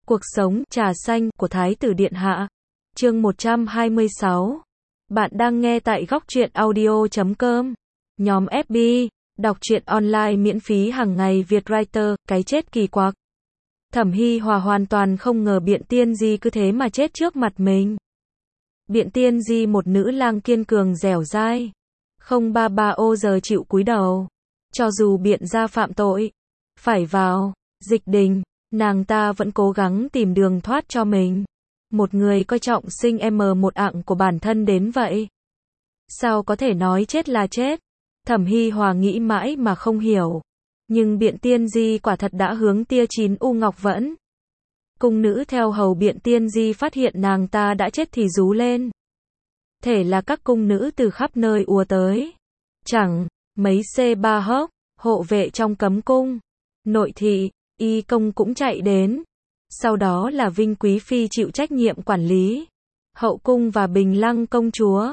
Cuộc sống trà xanh của Thái tử Điện Hạ. Chương 126. Bạn đang nghe tại góc truyện audio.com. Nhóm FB, đọc truyện online miễn phí hàng ngày Việt Writer, cái chết kỳ quặc. Thẩm Hi Hòa hoàn toàn không ngờ Biện Tiên Di cứ thế mà chết trước mặt mình. Biện Tiên Di một nữ lang kiên cường dẻo dai, không ba ba ô giờ chịu cúi đầu. Cho dù Biện gia phạm tội, phải vào dịch đình, nàng ta vẫn cố gắng tìm đường thoát cho mình. Một người coi trọng sinh một ạng của bản thân đến vậy. Sao có thể nói chết là chết? Thẩm Hi Hòa nghĩ mãi mà không hiểu. Nhưng Biện Tiên Di quả thật đã hướng tia chín u ngọc vẫn. Cung nữ theo hầu Biện Tiên Di phát hiện nàng ta đã chết thì rú lên. Thể là các cung nữ từ khắp nơi ùa tới. Chẳng mấy C3 hốc, hộ vệ trong cấm cung, nội thị, y công cũng chạy đến. Sau đó là Vinh Quý Phi chịu trách nhiệm quản lý hậu cung và Bình Lăng công chúa.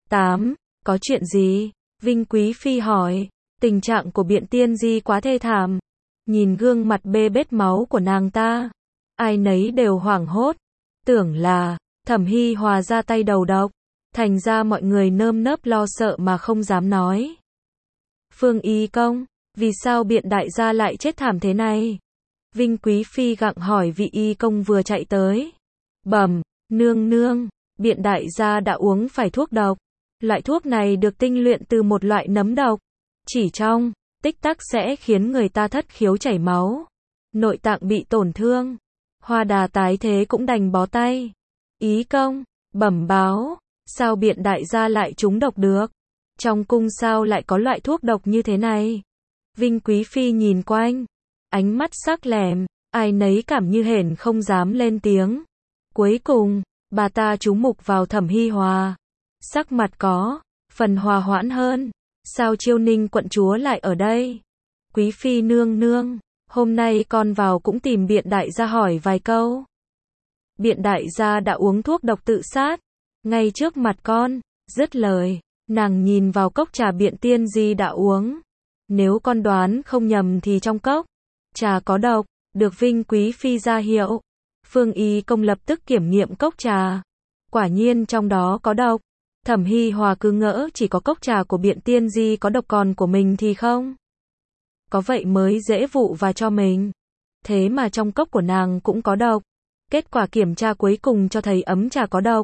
8. Có chuyện gì? Vinh Quý Phi hỏi. Tình trạng của Biện Tiên Di quá thê thảm. Nhìn gương mặt bê bết máu của nàng ta, ai nấy đều hoảng hốt. Tưởng là Thẩm Hi Hòa ra tay đầu độc. Thành ra mọi người nơm nớp lo sợ mà không dám nói. Phương Y công, vì sao Biện đại gia lại chết thảm thế này? Vinh Quý Phi gặng hỏi vị y công vừa chạy tới. Bẩm, nương nương, Biện đại gia đã uống phải thuốc độc. Loại thuốc này được tinh luyện từ một loại nấm độc. Chỉ trong tích tắc sẽ khiến người ta thất khiếu chảy máu, nội tạng bị tổn thương. Hoa đà tái thế cũng đành bó tay. Ý công, bẩm báo, sao Biện đại gia lại trúng độc được? Trong cung sao lại có loại thuốc độc như thế này? Vinh Quý Phi nhìn quanh, ánh mắt sắc lẻm, ai nấy cảm như hển không dám lên tiếng. Cuối cùng, bà ta chú mục vào Thẩm Hi Hòa. Sắc mặt có phần hòa hoãn hơn. Sao Chiêu Ninh quận chúa lại ở đây? Quý Phi nương nương, hôm nay con vào cũng tìm Biện đại gia hỏi vài câu. Biện đại gia đã uống thuốc độc tự sát, ngay trước mặt con. Dứt lời, nàng nhìn vào cốc trà Biện Tiên Di đã uống. Nếu con đoán không nhầm thì trong cốc trà có độc, được Vinh Quý Phi ra hiệu. Phương Y công lập tức kiểm nghiệm cốc trà. Quả nhiên trong đó có độc. Thẩm Hi Hòa cứ ngỡ chỉ có cốc trà của Biện Tiên Di có độc, còn của mình thì không. Có vậy mới dễ vụ và cho mình. Thế mà trong cốc của nàng cũng có độc. Kết quả kiểm tra cuối cùng cho thấy ấm trà có độc.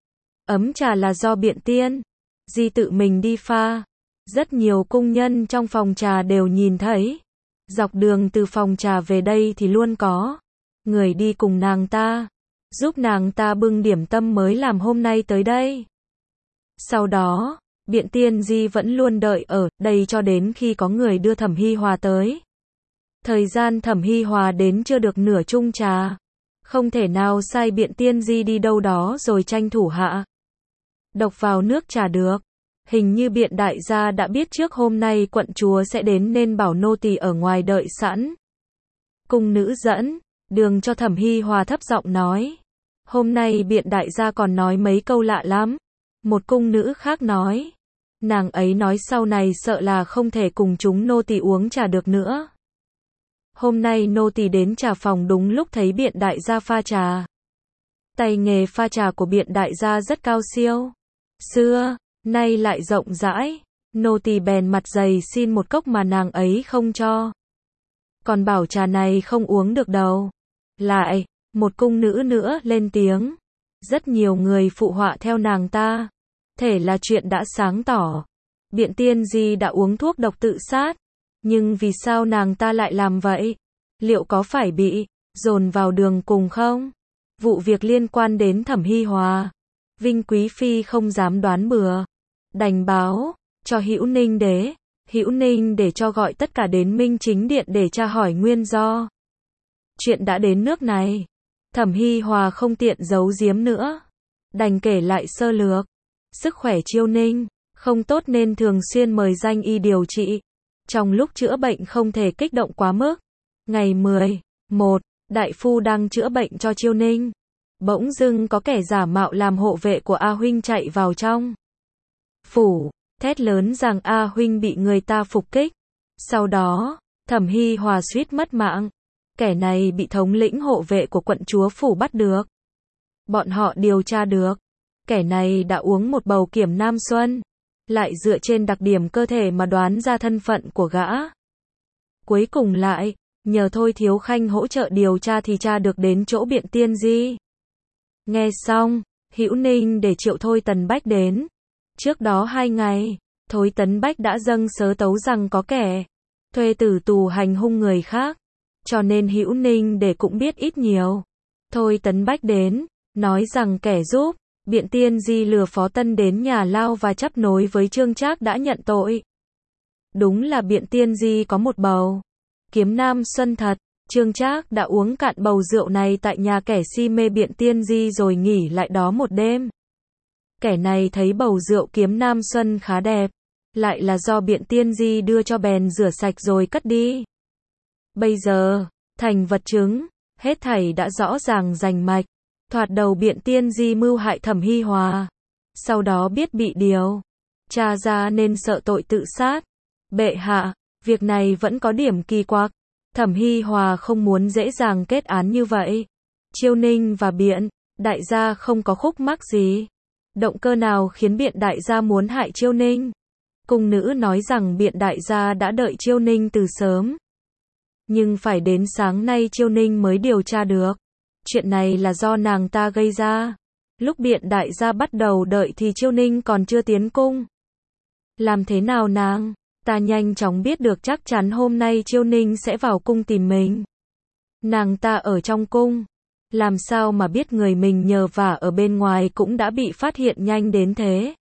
Ấm trà là do Biện Tiên Di tự mình đi pha. Rất nhiều cung nhân trong phòng trà đều nhìn thấy. Dọc đường từ phòng trà về đây thì luôn có người đi cùng nàng ta, giúp nàng ta bưng điểm tâm mới làm hôm nay tới đây. Sau đó, Biện Tiên Di vẫn luôn đợi ở đây cho đến khi có người đưa Thẩm Hi Hòa tới. Thời gian Thẩm Hi Hòa đến chưa được nửa chung trà. Không thể nào sai Biện Tiên Di đi đâu đó rồi tranh thủ hạ độc vào nước trà được. Hình như Biện đại gia đã biết trước hôm nay quận chúa sẽ đến nên bảo nô tỳ ở ngoài đợi sẵn. Cung nữ dẫn đường cho Thẩm Hi Hòa thấp giọng nói. Hôm nay Biện đại gia còn nói mấy câu lạ lắm. Một cung nữ khác nói. Nàng ấy nói sau này sợ là không thể cùng chúng nô tỳ uống trà được nữa. Hôm nay nô tỳ đến trà phòng đúng lúc thấy Biện đại gia pha trà. Tay nghề pha trà của Biện đại gia rất cao siêu. Xưa nay lại rộng rãi, nô tỳ bèn mặt dày xin một cốc mà nàng ấy không cho. Còn bảo trà này không uống được đâu. Lại, một cung nữ nữa lên tiếng. Rất nhiều người phụ họa theo nàng ta. Thể là chuyện đã sáng tỏ. Biện Tiên Di đã uống thuốc độc tự sát. Nhưng vì sao nàng ta lại làm vậy? Liệu có phải bị dồn vào đường cùng không? Vụ việc liên quan đến Thẩm Hi Hòa. Vinh Quý Phi không dám đoán bừa. Đành báo cho Hữu Ninh Đế. Hữu Ninh để cho gọi tất cả đến Minh Chính Điện để tra hỏi nguyên do. Chuyện đã đến nước này, Thẩm Hi Hòa không tiện giấu giếm nữa. Đành kể lại sơ lược. Sức khỏe Chiêu Ninh không tốt nên thường xuyên mời danh y điều trị. Trong lúc chữa bệnh không thể kích động quá mức. Ngày 11, đại phu đang chữa bệnh cho Chiêu Ninh. Bỗng dưng có kẻ giả mạo làm hộ vệ của A Huynh chạy vào trong phủ, thét lớn rằng A Huynh bị người ta phục kích. Sau đó, Thẩm Hi Hòa suýt mất mạng. Kẻ này bị thống lĩnh hộ vệ của quận chúa phủ bắt được. Bọn họ điều tra được. Kẻ này đã uống một bầu kiểm nam xuân. Lại dựa trên đặc điểm cơ thể mà đoán ra thân phận của gã. Cuối cùng lại, nhờ Thôi Thiếu Khanh hỗ trợ điều tra thì tra được đến chỗ Biện Tiên Di. Nghe xong, Hữu Ninh để triệu Thôi Tấn Bách đến. Trước đó 2 ngày, Thôi Tấn Bách đã dâng sớ tấu rằng có kẻ thuê tử tù hành hung người khác. Cho nên Hữu Ninh để cũng biết ít nhiều. Thôi Tấn Bách đến, nói rằng kẻ giúp Biện Tiên Di lừa Phó Tân đến nhà lao và chấp nối với Trương Trác đã nhận tội. Đúng là Biện Tiên Di có một bầu kiếm nam xuân thật. Trương Trác đã uống cạn bầu rượu này tại nhà kẻ si mê Biện Tiên Di rồi nghỉ lại đó một đêm. Kẻ này thấy bầu rượu kiếm nam xuân khá đẹp, lại là do Biện Tiên Di đưa cho bèn rửa sạch rồi cất đi. Bây giờ, thành vật chứng, hết thảy đã rõ ràng rành mạch. Thoạt đầu Biện Tiên Di mưu hại Thẩm Hi Hòa, sau đó biết bị điều tra ra nên sợ tội tự sát. Bệ hạ, việc này vẫn có điểm kỳ quặc. Thẩm Hi Hòa không muốn dễ dàng kết án như vậy. Chiêu Ninh và Biện đại gia không có khúc mắc gì. Động cơ nào khiến Biện đại gia muốn hại Chiêu Ninh? Cung nữ nói rằng Biện đại gia đã đợi Chiêu Ninh từ sớm, nhưng phải đến sáng nay Chiêu Ninh mới điều tra được. Chuyện này là do nàng ta gây ra. Lúc Biện đại gia bắt đầu đợi thì Chiêu Ninh còn chưa tiến cung. Làm thế nào nàng ta nhanh chóng biết được chắc chắn hôm nay Chiêu Ninh sẽ vào cung tìm mình. Nàng ta ở trong cung, làm sao mà biết người mình nhờ vả ở bên ngoài cũng đã bị phát hiện nhanh đến thế.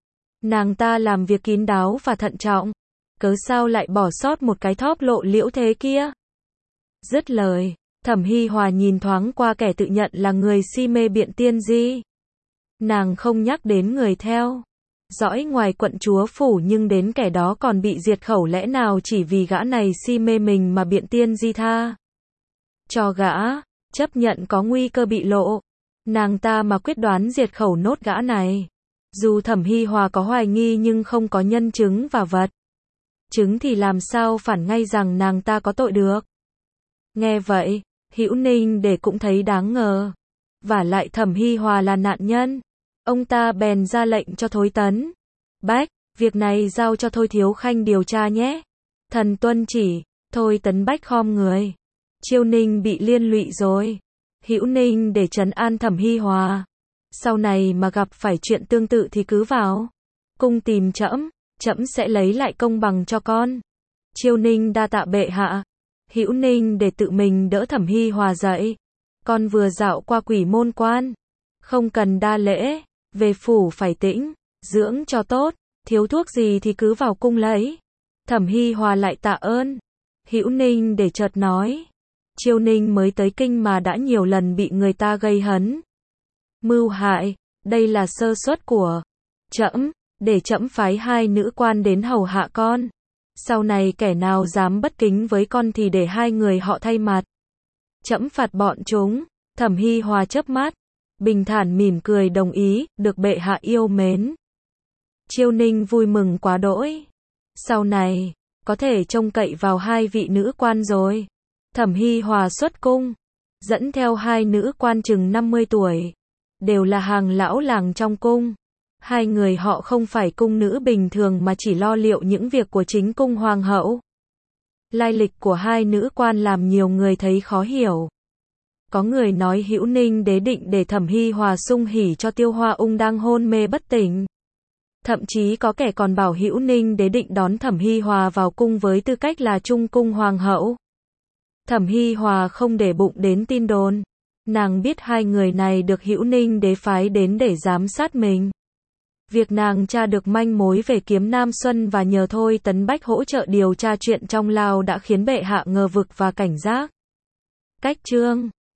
Nàng ta làm việc kín đáo và thận trọng, cớ sao lại bỏ sót một cái thóp lộ liễu thế kia. Dứt lời, Thẩm Hi Hòa nhìn thoáng qua kẻ tự nhận là người si mê Biện Tiên Di. Nàng không nhắc đến người theo dõi ngoài quận chúa phủ, nhưng đến kẻ đó còn bị diệt khẩu, lẽ nào chỉ vì gã này si mê mình mà Biện Tiên Di tha cho gã, chấp nhận có nguy cơ bị lộ. Nàng ta mà quyết đoán diệt khẩu nốt gã này. Dù Thẩm Hi Hòa có hoài nghi nhưng không có nhân chứng và vật chứng thì làm sao phản ngay rằng nàng ta có tội được. Nghe vậy, Hữu Ninh để cũng thấy đáng ngờ. Vả lại Thẩm Hi Hòa là nạn nhân. Ông ta bèn ra lệnh cho Thôi Tấn Bách, việc này giao cho Thôi Thiếu Khanh điều tra nhé. Thần tuân chỉ. Thôi Tấn Bách khom người. Chiêu Ninh bị liên lụy rồi. Hữu Ninh để trấn an Thẩm Hi Hòa. Sau này mà gặp phải chuyện tương tự thì cứ vào cung tìm trẫm, trẫm sẽ lấy lại công bằng cho con. Chiêu Ninh đa tạ bệ hạ. Hữu Ninh để tự mình đỡ Thẩm Hi Hòa dậy. Con vừa dạo qua Quỷ Môn Quan, không cần đa lễ, về phủ phải tĩnh dưỡng cho tốt, thiếu thuốc gì thì cứ vào cung lấy. Thẩm Hi Hòa lại tạ ơn. Hữu Ninh để chợt nói, Chiêu Ninh mới tới kinh mà đã nhiều lần bị người ta gây hấn mưu hại, đây là sơ suất của trẫm, để trẫm phái 2 nữ quan đến hầu hạ con. Sau này kẻ nào dám bất kính với con thì để 2 người họ thay mặt trẫm phạt bọn chúng. Thẩm Hi Hòa chớp mắt, bình thản mỉm cười đồng ý, được bệ hạ yêu mến. Chiêu Ninh vui mừng quá đỗi. Sau này có thể trông cậy vào 2 vị nữ quan rồi. Thẩm Hi Hòa xuất cung, dẫn theo 2 nữ quan chừng 50 tuổi, đều là hàng lão làng trong cung. 2 người họ không phải cung nữ bình thường mà chỉ lo liệu những việc của chính cung hoàng hậu. Lai lịch của 2 nữ quan làm nhiều người thấy khó hiểu. Có người nói Hữu Ninh đế định để Thẩm Hi Hòa sung hỉ cho Tiêu Hoa Ung đang hôn mê bất tỉnh. Thậm chí có kẻ còn bảo Hữu Ninh đế định đón Thẩm Hi Hòa vào cung với tư cách là trung cung hoàng hậu. Thẩm Hi Hòa không để bụng đến tin đồn. Nàng biết 2 người này được Hữu Ninh đế phái đến để giám sát mình. Việc nàng tra được manh mối về kiếm Nam Xuân và nhờ Thôi Tấn Bách hỗ trợ điều tra chuyện trong lao đã khiến bệ hạ ngờ vực và cảnh giác. Cách chương